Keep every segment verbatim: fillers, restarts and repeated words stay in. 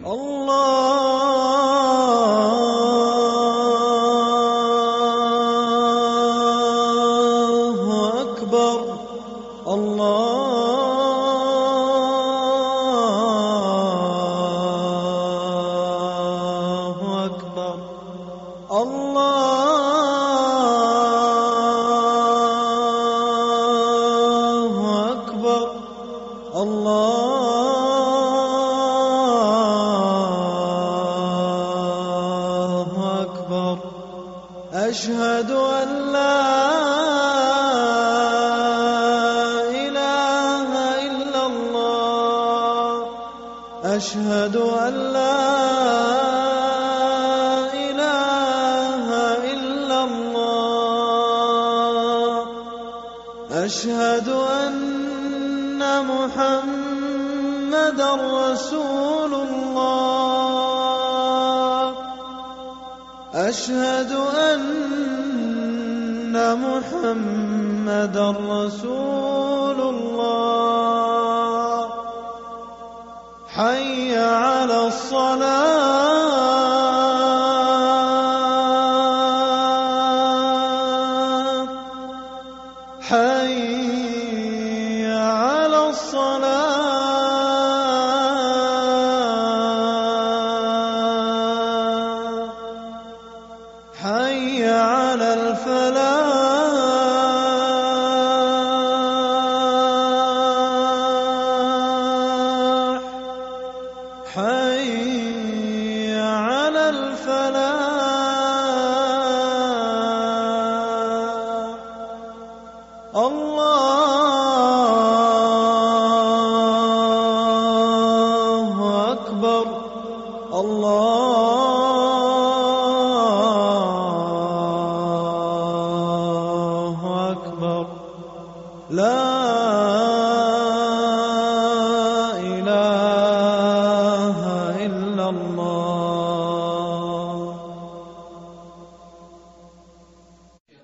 الله أكبر. الله أكبر. الله أكبر. الله أكبر. أشهد أن لا إله إلا الله. أشهد أن لا إله إلا الله. أشهد أن محمدًا رسول الله. أشهد أن محمدًا رسول الله. حي على الصلاة. حي على الصلاة. حي على الفلاح. حي على الفلاح. الله أكبر. الله أكبر. لا إله إلا الله.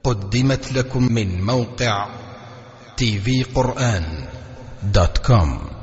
قدمت لكم من موقع تي في قرآن دوت كوم.